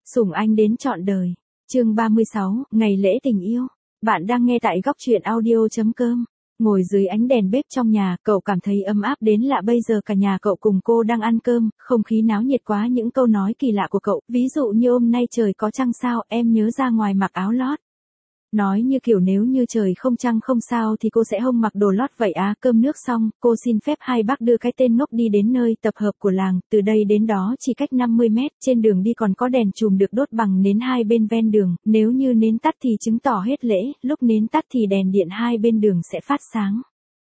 Sủng anh đến trọn đời. Chương 36, ngày lễ tình yêu. Bạn đang nghe tại góc truyện audio.com. Ngồi dưới ánh đèn bếp trong nhà, cậu cảm thấy ấm áp đến lạ. Bây giờ cả nhà cậu cùng cô đang ăn cơm, không khí náo nhiệt quá. Những câu nói kỳ lạ của cậu, ví dụ như hôm nay trời có trăng sao, em nhớ ra ngoài mặc áo lót. Nói như kiểu nếu như trời không trăng không sao thì cô sẽ không mặc đồ lót vậy à. Cơm nước xong, cô xin phép hai bác đưa cái tên ngốc đi đến nơi tập hợp của làng, từ đây đến đó chỉ cách 50 mét, trên đường đi còn có đèn chùm được đốt bằng nến hai bên ven đường, nếu như nến tắt thì chứng tỏ hết lễ, lúc nến tắt thì đèn điện hai bên đường sẽ phát sáng.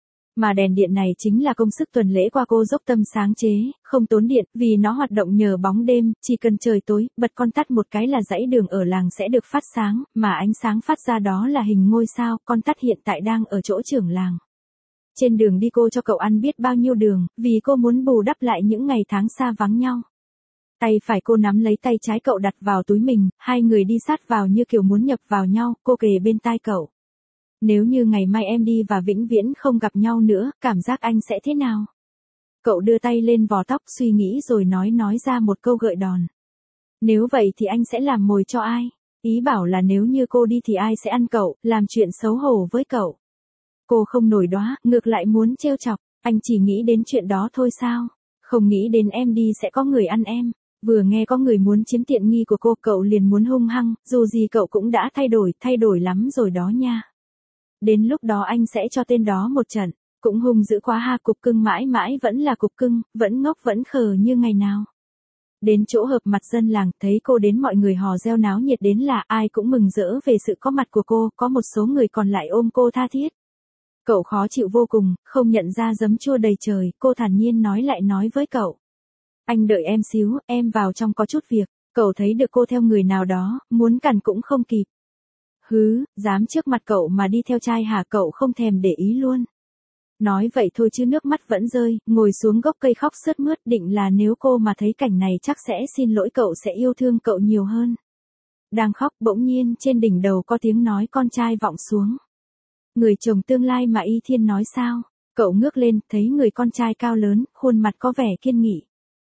Mà đèn điện này chính là công sức tuần lễ qua cô dốc tâm sáng chế, không tốn điện, vì nó hoạt động nhờ bóng đêm, chỉ cần trời tối, bật con tắt một cái là dãy đường ở làng sẽ được phát sáng, mà ánh sáng phát ra đó là hình ngôi sao, con tắt hiện tại đang ở chỗ trưởng làng. Trên đường đi cô cho cậu ăn biết bao nhiêu đường, vì cô muốn bù đắp lại những ngày tháng xa vắng nhau. Tay phải cô nắm lấy tay trái cậu đặt vào túi mình, hai người đi sát vào như kiểu muốn nhập vào nhau, cô kề bên tai cậu. Nếu như ngày mai em đi và vĩnh viễn không gặp nhau nữa, cảm giác anh sẽ thế nào? Cậu đưa tay lên vò tóc suy nghĩ rồi nói ra một câu gợi đòn. Nếu vậy thì anh sẽ làm mồi cho ai? Ý bảo là nếu như cô đi thì ai sẽ ăn cậu, làm chuyện xấu hổ với cậu. Cô không nổi đoá, ngược lại muốn trêu chọc, anh chỉ nghĩ đến chuyện đó thôi sao? Không nghĩ đến em đi sẽ có người ăn em. Vừa nghe có người muốn chiếm tiện nghi của cô, cậu liền muốn hung hăng, dù gì cậu cũng đã thay đổi lắm rồi đó nha. Đến lúc đó anh sẽ cho tên đó một trận, cũng hung dữ quá ha. Cục cưng mãi mãi vẫn là cục cưng, vẫn ngốc vẫn khờ như ngày nào. Đến chỗ họp mặt dân làng, thấy cô đến mọi người hò reo náo nhiệt đến là ai cũng mừng rỡ về sự có mặt của cô, có một số người còn lại ôm cô tha thiết. Cậu khó chịu vô cùng, không nhận ra giấm chua đầy trời, cô thản nhiên nói với cậu. Anh đợi em xíu, em vào trong có chút việc. Cậu thấy được cô theo người nào đó, muốn cản cũng không kịp. Hứ, dám trước mặt cậu mà đi theo trai hả? Cậu không thèm để ý luôn. Nói vậy thôi chứ nước mắt vẫn rơi, ngồi xuống gốc cây khóc sướt mướt, định là nếu cô mà thấy cảnh này chắc sẽ xin lỗi cậu, sẽ yêu thương cậu nhiều hơn. Đang khóc bỗng nhiên trên đỉnh đầu có tiếng nói con trai vọng xuống. Người chồng tương lai mà Y Thiên nói sao? Cậu ngước lên, thấy người con trai cao lớn, khuôn mặt có vẻ kiên nghị.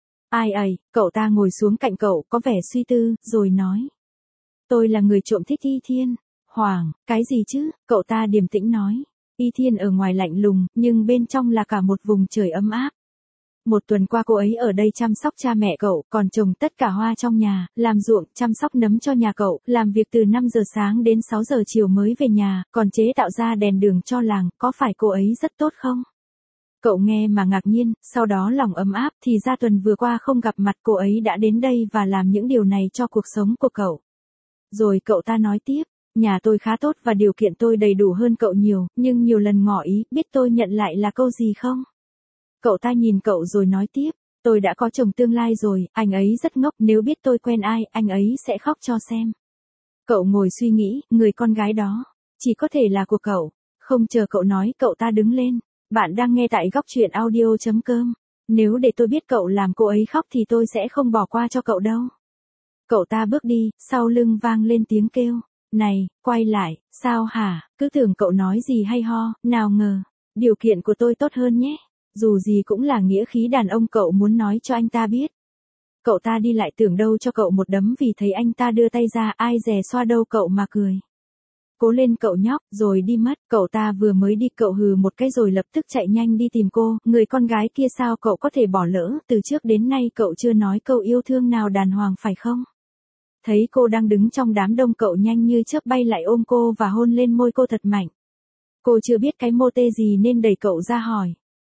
Ai ấy, cậu ta ngồi xuống cạnh cậu, có vẻ suy tư, rồi nói. Tôi là người trộm thích Y Thiên. Hoàng, cái gì chứ? Cậu ta điềm tĩnh nói. Y Thiên ở ngoài lạnh lùng, nhưng bên trong là cả một vùng trời ấm áp. Một tuần qua cô ấy ở đây chăm sóc cha mẹ cậu, còn trồng tất cả hoa trong nhà, làm ruộng, chăm sóc nấm cho nhà cậu, làm việc từ 5 giờ sáng đến 6 giờ chiều mới về nhà, còn chế tạo ra đèn đường cho làng, có phải cô ấy rất tốt không? Cậu nghe mà ngạc nhiên, sau đó lòng ấm áp, thì ra tuần vừa qua không gặp mặt cô ấy đã đến đây và làm những điều này cho cuộc sống của cậu. Rồi cậu ta nói tiếp. Nhà tôi khá tốt và điều kiện tôi đầy đủ hơn cậu nhiều, nhưng nhiều lần ngỏ ý, biết tôi nhận lại là câu gì không? Cậu ta nhìn cậu rồi nói tiếp, tôi đã có chồng tương lai rồi, anh ấy rất ngốc, nếu biết tôi quen ai, anh ấy sẽ khóc cho xem. Cậu ngồi suy nghĩ, người con gái đó, chỉ có thể là của cậu. Không chờ cậu nói, cậu ta đứng lên. Bạn đang nghe tại góc truyện audio.com. Nếu để tôi biết cậu làm cô ấy khóc thì tôi sẽ không bỏ qua cho cậu đâu. Cậu ta bước đi, sau lưng vang lên tiếng kêu. Này, quay lại, sao hả? Cứ tưởng cậu nói gì hay ho, nào ngờ. Điều kiện của tôi tốt hơn nhé. Dù gì cũng là nghĩa khí đàn ông, cậu muốn nói cho anh ta biết. Cậu ta đi lại tưởng đâu cho cậu một đấm vì thấy anh ta đưa tay ra, ai dè xoa đâu cậu mà cười. Cố lên cậu nhóc, rồi đi mất. Cậu ta vừa mới đi, cậu hừ một cái rồi lập tức chạy nhanh đi tìm cô. Người con gái kia sao cậu có thể bỏ lỡ, từ trước đến nay cậu chưa nói câu yêu thương nào đàng hoàng phải không? Thấy cô đang đứng trong đám đông, cậu nhanh như chớp bay lại ôm cô và hôn lên môi cô thật mạnh. Cô chưa biết cái mô tê gì nên đẩy cậu ra hỏi.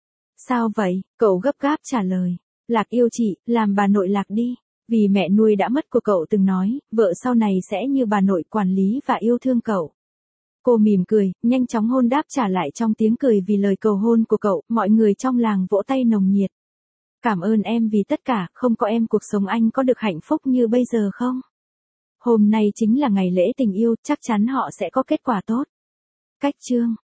Sao vậy? Cậu gấp gáp trả lời. Lạc yêu chị, làm bà nội Lạc đi. Vì mẹ nuôi đã mất của cậu từng nói, vợ sau này sẽ như bà nội quản lý và yêu thương cậu. Cô mỉm cười, nhanh chóng hôn đáp trả lại trong tiếng cười vì lời cầu hôn của cậu, mọi người trong làng vỗ tay nồng nhiệt. Cảm ơn em vì tất cả, không có em cuộc sống anh có được hạnh phúc như bây giờ không? Hôm nay chính là ngày lễ tình yêu, chắc chắn họ sẽ có kết quả tốt. Cách chương